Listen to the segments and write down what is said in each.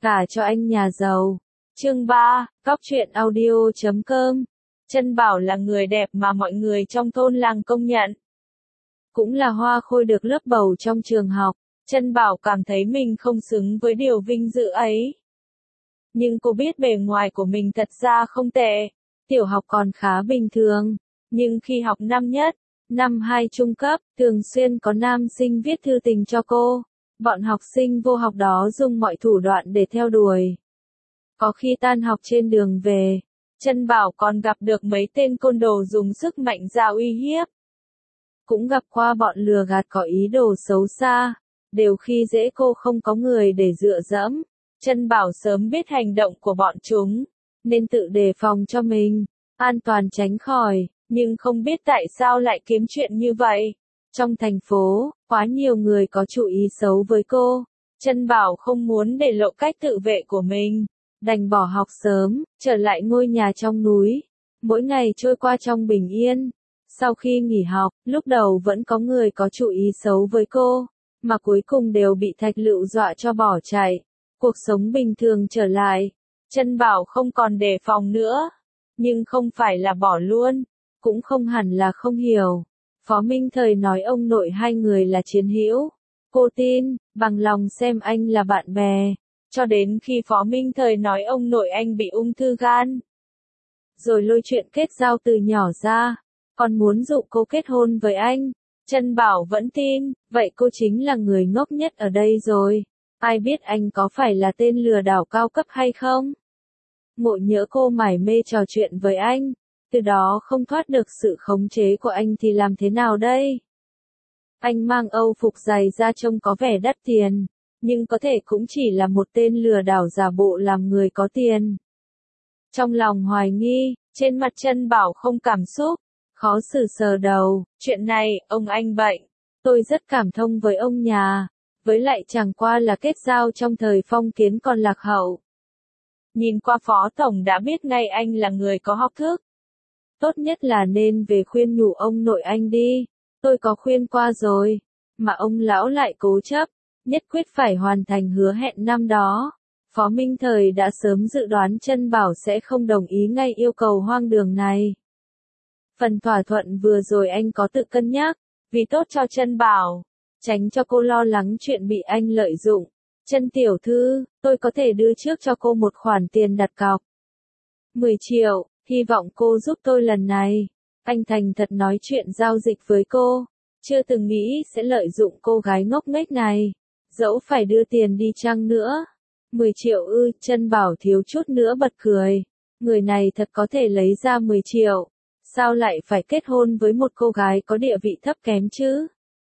Cả cho anh nhà giàu. Chương 3, Cóc truyện audio.com. Trân Bảo là người đẹp mà mọi người trong thôn làng công nhận. Cũng là hoa khôi được lớp bầu trong trường học. Trân Bảo cảm thấy mình không xứng với điều vinh dự ấy. Nhưng cô biết bề ngoài của mình thật ra không tệ. Tiểu học còn khá bình thường. Nhưng khi học năm nhất, năm 2 trung cấp, thường xuyên có nam sinh viết thư tình cho cô. Bọn học sinh vô học đó dùng mọi thủ đoạn để theo đuổi. Có khi tan học trên đường về, Trân Bảo còn gặp được mấy tên côn đồ dùng sức mạnh ra uy hiếp. Cũng gặp qua bọn lừa gạt có ý đồ xấu xa, đều khi dễ cô không có người để dựa dẫm. Trân Bảo sớm biết hành động của bọn chúng, nên tự đề phòng cho mình, an toàn tránh khỏi, nhưng không biết tại sao lại kiếm chuyện như vậy. Trong thành phố, quá nhiều người có chủ ý xấu với cô. Trân Bảo không muốn để lộ cách tự vệ của mình, đành bỏ học sớm, trở lại ngôi nhà trong núi. Mỗi ngày trôi qua trong bình yên. Sau khi nghỉ học, lúc đầu vẫn có người có chủ ý xấu với cô, mà cuối cùng đều bị Thạch Lựu dọa cho bỏ chạy. Cuộc sống bình thường trở lại. Trân Bảo không còn đề phòng nữa. Nhưng không phải là bỏ luôn, cũng không hẳn là không hiểu. Phó Minh Thời nói ông nội hai người là chiến hữu. Cô tin, bằng lòng xem anh là bạn bè. Cho đến khi Phó Minh Thời nói ông nội anh bị ung thư gan. Rồi lôi chuyện kết giao từ nhỏ ra, còn muốn dụ cô kết hôn với anh. Trân Bảo vẫn tin, vậy cô chính là người ngốc nhất ở đây rồi. Ai biết anh có phải là tên lừa đảo cao cấp hay không? Ngộ nhỡ cô mải mê trò chuyện với anh, từ đó không thoát được sự khống chế của anh thì làm thế nào đây? Anh mang Âu phục dày ra trông có vẻ đắt tiền, nhưng có thể cũng chỉ là một tên lừa đảo giả bộ làm người có tiền. Trong lòng hoài nghi, trên mặt Trân Bảo không cảm xúc, khó xử sờ đầu, chuyện này, ông anh bệnh. Tôi rất cảm thông với ông nhà, với lại chẳng qua là kết giao trong thời phong kiến còn lạc hậu. Nhìn qua Phó Tổng đã biết ngay anh là người có học thức. Tốt nhất là nên về khuyên nhủ ông nội anh đi. Tôi có khuyên qua rồi, mà ông lão lại cố chấp, nhất quyết phải hoàn thành hứa hẹn năm đó. Phó Minh Thời đã sớm dự đoán Trân Bảo sẽ không đồng ý ngay yêu cầu hoang đường này. Phần thỏa thuận vừa rồi anh có tự cân nhắc, vì tốt cho Trân Bảo, tránh cho cô lo lắng chuyện bị anh lợi dụng. Trân tiểu thư, tôi có thể đưa trước cho cô một khoản tiền đặt cọc. 10 triệu, hy vọng cô giúp tôi lần này. Anh thành thật nói chuyện giao dịch với cô, chưa từng nghĩ sẽ lợi dụng cô gái ngốc nghếch này. Dẫu phải đưa tiền đi chăng nữa. 10 triệu ư, Trân Bảo thiếu chút nữa bật cười. Người này thật có thể lấy ra 10 triệu. Sao lại phải kết hôn với một cô gái có địa vị thấp kém chứ?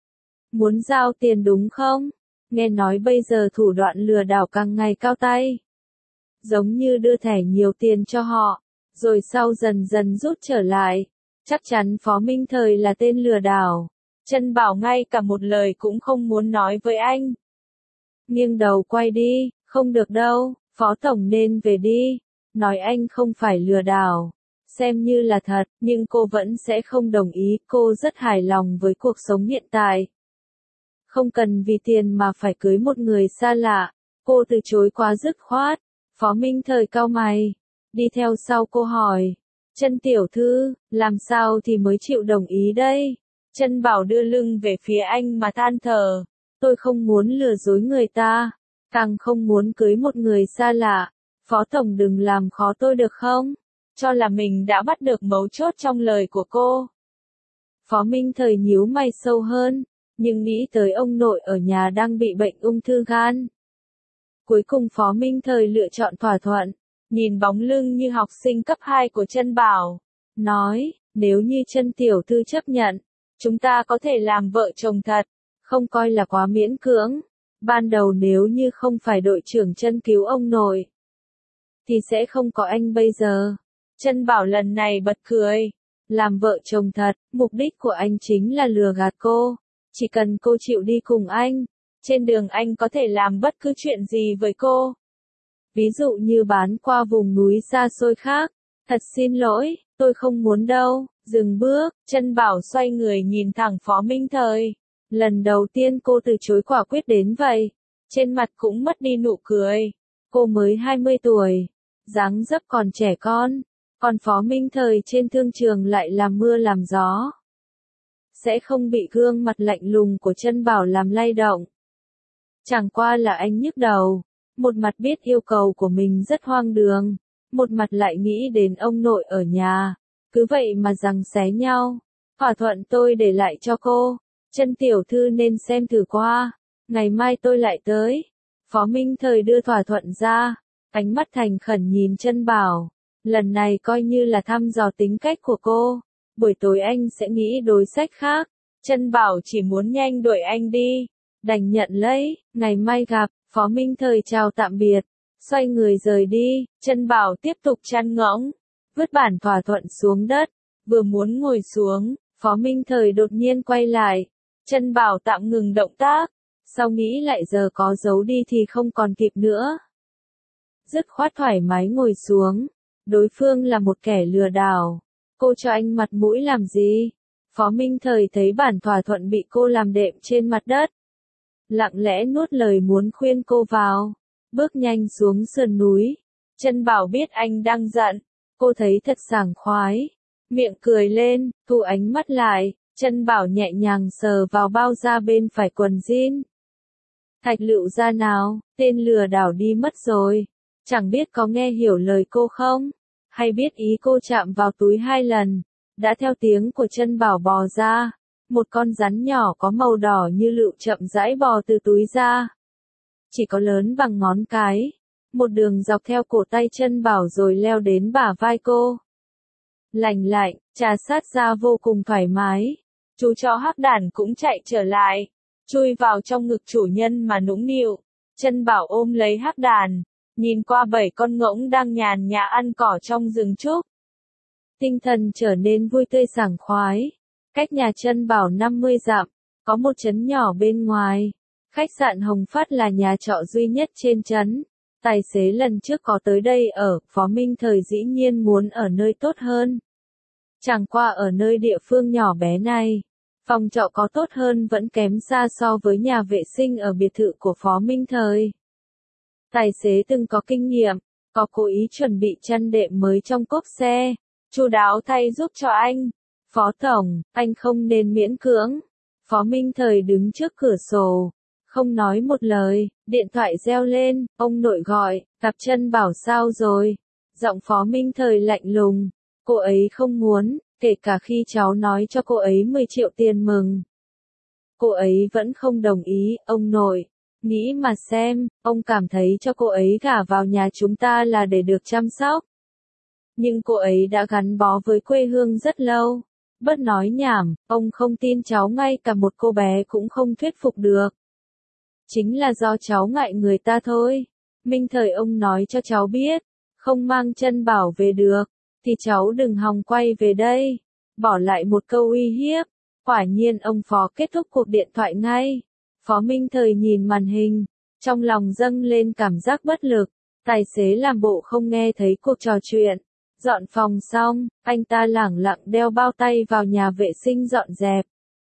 Muốn giao tiền đúng không? Nghe nói bây giờ thủ đoạn lừa đảo càng ngày cao tay. Giống như đưa thẻ nhiều tiền cho họ, rồi sau dần dần rút trở lại. Chắc chắn Phó Minh Thời là tên lừa đảo. Trân Bảo ngay cả một lời cũng không muốn nói với anh. Nghiêng đầu quay đi, không được đâu, Phó Tổng nên về đi. Nói anh không phải lừa đảo, xem như là thật, nhưng cô vẫn sẽ không đồng ý. Cô rất hài lòng với cuộc sống hiện tại. Không cần vì tiền mà phải cưới một người xa lạ. Cô từ chối quá dứt khoát. Phó Minh Thời cau mày, đi theo sau cô hỏi. Trân tiểu thư, làm sao thì mới chịu đồng ý đây? Trân Bảo đưa lưng về phía anh mà than thở. Tôi không muốn lừa dối người ta, càng không muốn cưới một người xa lạ. Phó Tổng đừng làm khó tôi được không? Cho là mình đã bắt được mấu chốt trong lời của cô. Phó Minh Thời nhíu mày sâu hơn, nhưng nghĩ tới ông nội ở nhà đang bị bệnh ung thư gan. Cuối cùng Phó Minh Thời lựa chọn thỏa thuận, nhìn bóng lưng như học sinh cấp 2 của Trân Bảo, nói, nếu như Trân tiểu thư chấp nhận, chúng ta có thể làm vợ chồng thật, không coi là quá miễn cưỡng. Ban đầu nếu như không phải đội trưởng Trân cứu ông nội, thì sẽ không có anh bây giờ. Trân Bảo lần này bật cười, làm vợ chồng thật, mục đích của anh chính là lừa gạt cô. Chỉ cần cô chịu đi cùng anh, trên đường anh có thể làm bất cứ chuyện gì với cô. Ví dụ như bán qua vùng núi xa xôi khác. Thật xin lỗi, tôi không muốn đâu. Dừng bước, Trân Bảo xoay người nhìn thẳng Phó Minh Thời. Lần đầu tiên cô từ chối quả quyết đến vậy. Trên mặt cũng mất đi nụ cười. Cô mới 20 tuổi, dáng dấp còn trẻ còn Phó Minh Thời trên thương trường lại làm mưa làm gió. Sẽ không bị gương mặt lạnh lùng của Trân Bảo làm lay động. Chẳng qua là anh nhức đầu, một mặt biết yêu cầu của mình rất hoang đường, một mặt lại nghĩ đến ông nội ở nhà, cứ vậy mà giằng xé nhau. Thỏa thuận tôi để lại cho cô, Trân tiểu thư nên xem thử qua, ngày mai tôi lại tới. Phó Minh Thời đưa thỏa thuận ra, ánh mắt thành khẩn nhìn Trân Bảo, lần này coi như là thăm dò tính cách của cô, buổi tối anh sẽ nghĩ đối sách khác. Trân Bảo chỉ muốn nhanh đuổi anh đi, đành nhận lấy, ngày mai gặp. Phó Minh Thời chào tạm biệt, xoay người rời đi. Trân Bảo tiếp tục chăn ngỗng, vứt bản thỏa thuận xuống đất, vừa muốn ngồi xuống, Phó Minh Thời đột nhiên quay lại. Trân Bảo tạm ngừng động tác, sau nghĩ lại giờ có giấu đi thì không còn kịp nữa. Dứt khoát thoải mái ngồi xuống, đối phương là một kẻ lừa đảo, cô cho anh mặt mũi làm gì? Phó Minh Thời thấy bản thỏa thuận bị cô làm đệm trên mặt đất, lặng lẽ nuốt lời muốn khuyên cô vào, bước nhanh xuống sườn núi. Trân Bảo biết anh đang giận, cô thấy thật sảng khoái, miệng cười lên, thu ánh mắt lại. Trân Bảo nhẹ nhàng sờ vào bao da bên phải quần jean. Thạch Lựu ra nào, tên lừa đảo đi mất rồi, chẳng biết có nghe hiểu lời cô không, hay biết ý cô chạm vào túi 2 lần, đã theo tiếng của Trân Bảo bò ra. Một con rắn nhỏ có màu đỏ như lựu chậm rãi bò từ túi ra. Chỉ có lớn bằng ngón cái, một đường dọc theo cổ tay Trân Bảo rồi leo đến bả vai cô. Lành lạnh, trà sát da vô cùng thoải mái. Chú chó hắc đản cũng chạy trở lại, chui vào trong ngực chủ nhân mà nũng nịu. Trân Bảo ôm lấy hắc đản, nhìn qua 7 con ngỗng đang nhàn nhã ăn cỏ trong rừng trúc. Tinh thần trở nên vui tươi sảng khoái. Cách nhà Trân Bảo 50 dặm, có một trấn nhỏ bên ngoài. Khách sạn Hồng Phát là nhà trọ duy nhất trên trấn. Tài xế lần trước có tới đây ở, Phó Minh Thời dĩ nhiên muốn ở nơi tốt hơn. Chẳng qua ở nơi địa phương nhỏ bé này, phòng trọ có tốt hơn vẫn kém xa so với nhà vệ sinh ở biệt thự của Phó Minh Thời. Tài xế từng có kinh nghiệm, có cố ý chuẩn bị chăn đệm mới trong cốp xe, chu đáo thay giúp cho anh. Phó Tổng, anh không nên miễn cưỡng. Phó Minh Thời đứng trước cửa sổ, không nói một lời, điện thoại reo lên, ông nội gọi, gặp Trân Bảo sao rồi? Giọng Phó Minh Thời lạnh lùng, cô ấy không muốn, kể cả khi cháu nói cho cô ấy 10 triệu tiền mừng. Cô ấy vẫn không đồng ý, ông nội. Nghĩ mà xem, ông cảm thấy cho cô ấy gả vào nhà chúng ta là để được chăm sóc. Nhưng cô ấy đã gắn bó với quê hương rất lâu. Bớt nói nhảm, ông không tin cháu ngay cả một cô bé cũng không thuyết phục được. Chính là do cháu ngại người ta thôi. Minh Thời ông nói cho cháu biết, không mang Trân Bảo về được, thì cháu đừng hòng quay về đây. Bỏ lại một câu uy hiếp. Quả nhiên ông Phó kết thúc cuộc điện thoại ngay. Phó Minh Thời nhìn màn hình, trong lòng dâng lên cảm giác bất lực. Tài xế làm bộ không nghe thấy cuộc trò chuyện. Dọn phòng xong, anh ta lẳng lặng đeo bao tay vào nhà vệ sinh dọn dẹp.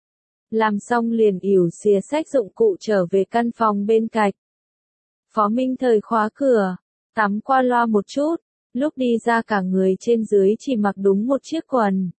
Làm xong liền ỉu xìa xách dụng cụ trở về căn phòng bên cạnh. Phó Minh Thời khóa cửa, tắm qua loa một chút, lúc đi ra cả người trên dưới chỉ mặc đúng một chiếc quần.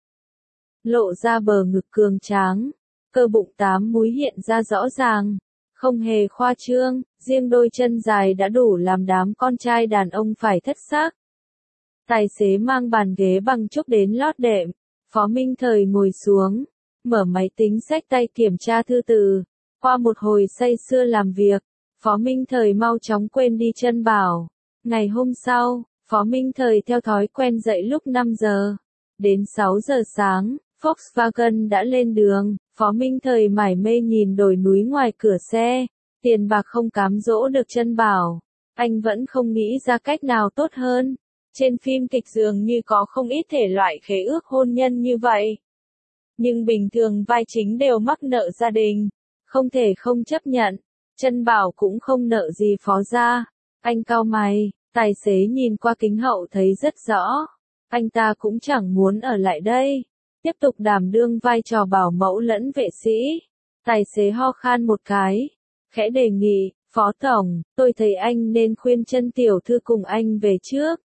Lộ ra bờ ngực cường tráng, cơ bụng 8 múi hiện ra rõ ràng, không hề khoa trương, riêng đôi chân dài đã đủ làm đám con trai đàn ông phải thất xác. Tài xế mang bàn ghế bằng trúc đến lót đệm, Phó Minh Thời ngồi xuống, mở máy tính xách tay kiểm tra thư từ. Qua một hồi say sưa làm việc, Phó Minh Thời mau chóng quên đi Trân Bảo. Ngày hôm sau, Phó Minh Thời theo thói quen dậy lúc 5 giờ. Đến 6 giờ sáng, Volkswagen đã lên đường. Phó Minh Thời mải mê nhìn đồi núi ngoài cửa xe. Tiền bạc không cám dỗ được Trân Bảo. Anh vẫn không nghĩ ra cách nào tốt hơn. Trên phim kịch dường như có không ít thể loại khế ước hôn nhân như vậy. Nhưng bình thường vai chính đều mắc nợ gia đình. Không thể không chấp nhận. Trân Bảo cũng không nợ gì Phó gia. Anh cau mày, tài xế nhìn qua kính hậu thấy rất rõ. Anh ta cũng chẳng muốn ở lại đây. Tiếp tục đảm đương vai trò bảo mẫu lẫn vệ sĩ. Tài xế ho khan một cái. Khẽ đề nghị, Phó Tổng, tôi thấy anh nên khuyên Chân tiểu thư cùng anh về trước.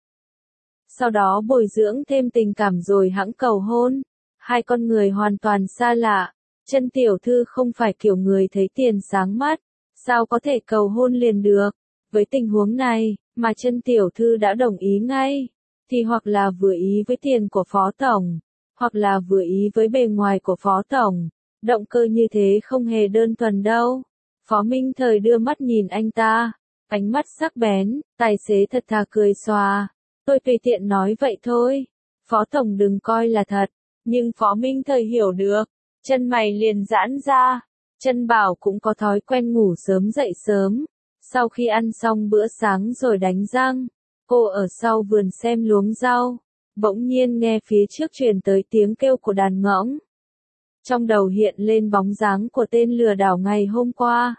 Sau đó bồi dưỡng thêm tình cảm rồi hẵng cầu hôn. Hai con người hoàn toàn xa lạ. Chân tiểu thư không phải kiểu người thấy tiền sáng mắt. Sao có thể cầu hôn liền được? Với tình huống này, mà Chân tiểu thư đã đồng ý ngay. Thì hoặc là vừa ý với tiền của Phó Tổng, hoặc là vừa ý với bề ngoài của Phó Tổng. Động cơ như thế không hề đơn thuần đâu. Phó Minh Thời đưa mắt nhìn anh ta. Ánh mắt sắc bén, tài xế thật thà cười xòa. Tôi tùy tiện nói vậy thôi. Phó Tổng đừng coi là thật. Nhưng Phó Minh Thời hiểu được. Chân mày liền giãn ra. Chân Bảo cũng có thói quen ngủ sớm dậy sớm. Sau khi ăn xong bữa sáng rồi đánh răng, cô ở sau vườn xem luống rau. Bỗng nhiên nghe phía trước truyền tới tiếng kêu của đàn ngỗng. Trong đầu hiện lên bóng dáng của tên lừa đảo ngày hôm qua.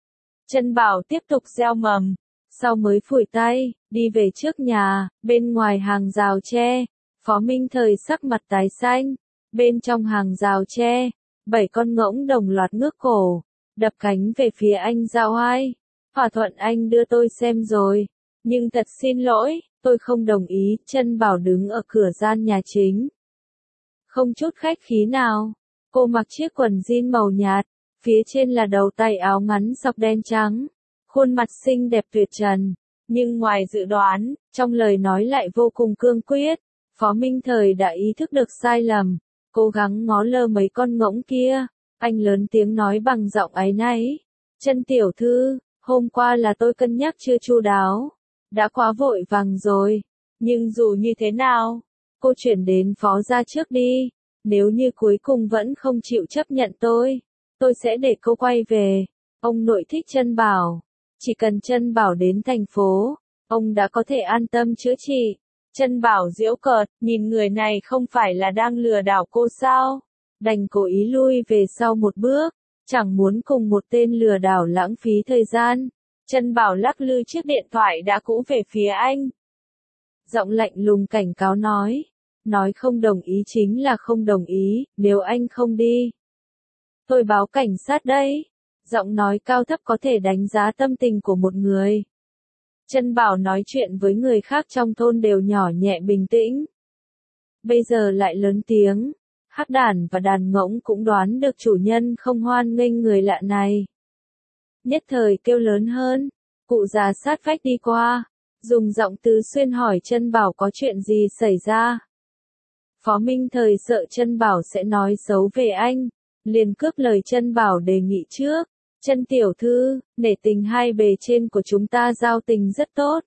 Chân Bảo tiếp tục gieo mầm. Sau mới phủi tay, đi về trước nhà, bên ngoài hàng rào tre. Phó Minh Thời sắc mặt tái xanh. Bên trong hàng rào tre, 7 con ngỗng đồng loạt ngước cổ, đập cánh về phía anh Giao Ai. Thỏa thuận anh đưa tôi xem rồi. Nhưng thật xin lỗi, tôi không đồng ý. Chân Bảo đứng ở cửa gian nhà chính. Không chút khách khí nào. Cô mặc chiếc quần jean màu nhạt, phía trên là đầu tay áo ngắn sọc đen trắng. Khuôn mặt xinh đẹp tuyệt trần. Nhưng ngoài dự đoán, trong lời nói lại vô cùng cương quyết. Phó Minh Thời đã ý thức được sai lầm. Cố gắng ngó lơ mấy con ngỗng kia. Anh lớn tiếng nói bằng giọng áy náy. Chân tiểu thư, hôm qua là tôi cân nhắc chưa chu đáo. Đã quá vội vàng rồi. Nhưng dù như thế nào, cô chuyển đến phó gia trước đi. Nếu như cuối cùng vẫn không chịu chấp nhận tôi sẽ để cô quay về. Ông nội thích Chân Bảo. Chỉ cần Chân Bảo đến thành phố, ông đã có thể an tâm chữa trị. Chân Bảo giễu cợt, nhìn người này không phải là đang lừa đảo cô sao? Đành cố ý lui về sau một bước, chẳng muốn cùng một tên lừa đảo lãng phí thời gian. Chân Bảo lắc lư chiếc điện thoại đã cũ về phía anh. Giọng lạnh lùng cảnh cáo nói không đồng ý chính là không đồng ý, nếu anh không đi, tôi báo cảnh sát đấy. Giọng nói cao thấp có thể đánh giá tâm tình của một người. Chân Bảo nói chuyện với người khác trong thôn đều nhỏ nhẹ bình tĩnh. Bây giờ lại lớn tiếng. Hắc đản và đàn ngỗng cũng đoán được chủ nhân không hoan nghênh người lạ này. Nhất thời kêu lớn hơn. Cụ già sát vách đi qua, dùng giọng Tứ Xuyên hỏi Chân Bảo có chuyện gì xảy ra. Phó Minh Thời sợ Chân Bảo sẽ nói xấu về anh, liền cướp lời Chân Bảo đề nghị trước. Chân tiểu thư, nể tình hai bề trên của chúng ta giao tình rất tốt.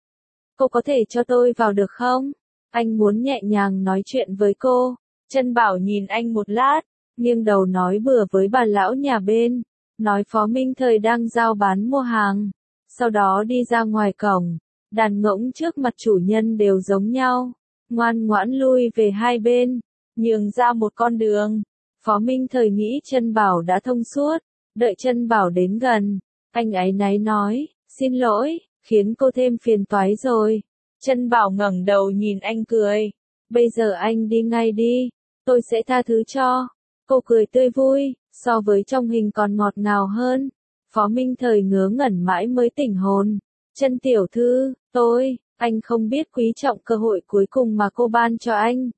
Cô có thể cho tôi vào được không? Anh muốn nhẹ nhàng nói chuyện với cô. Chân Bảo nhìn anh một lát, nghiêng đầu nói bừa với bà lão nhà bên. Nói Phó Minh Thời đang giao bán mua hàng. Sau đó đi ra ngoài cổng. Đàn ngỗng trước mặt chủ nhân đều giống nhau. Ngoan ngoãn lui về hai bên, nhường ra một con đường. Phó Minh Thời nghĩ Chân Bảo đã thông suốt. Đợi Chân Bảo đến gần, anh áy náy nói, xin lỗi, khiến cô thêm phiền toái rồi. Chân Bảo ngẩng đầu nhìn anh cười. Bây giờ anh đi ngay đi, tôi sẽ tha thứ cho. Cô cười tươi vui, so với trong hình còn ngọt ngào hơn. Phó Minh Thời ngớ ngẩn mãi mới tỉnh hồn. Chân tiểu thư, anh không biết quý trọng cơ hội cuối cùng mà cô ban cho anh.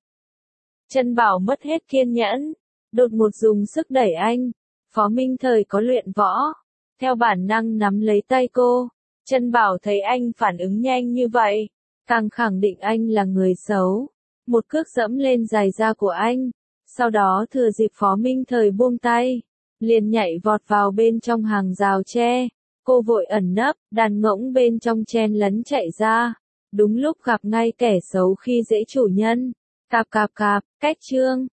Chân Bảo mất hết kiên nhẫn, đột ngột dùng sức đẩy anh. Phó Minh Thời có luyện võ, theo bản năng nắm lấy tay cô. Chân Bảo thấy anh phản ứng nhanh như vậy, càng khẳng định anh là người xấu. Một cước dẫm lên giày da của anh, sau đó thừa dịp Phó Minh Thời buông tay, liền nhảy vọt vào bên trong hàng rào tre. Cô vội ẩn nấp, đàn ngỗng bên trong chen lấn chạy ra. Đúng lúc gặp ngay kẻ xấu khi dễ chủ nhân. Cạp cạp cạp, cách chương.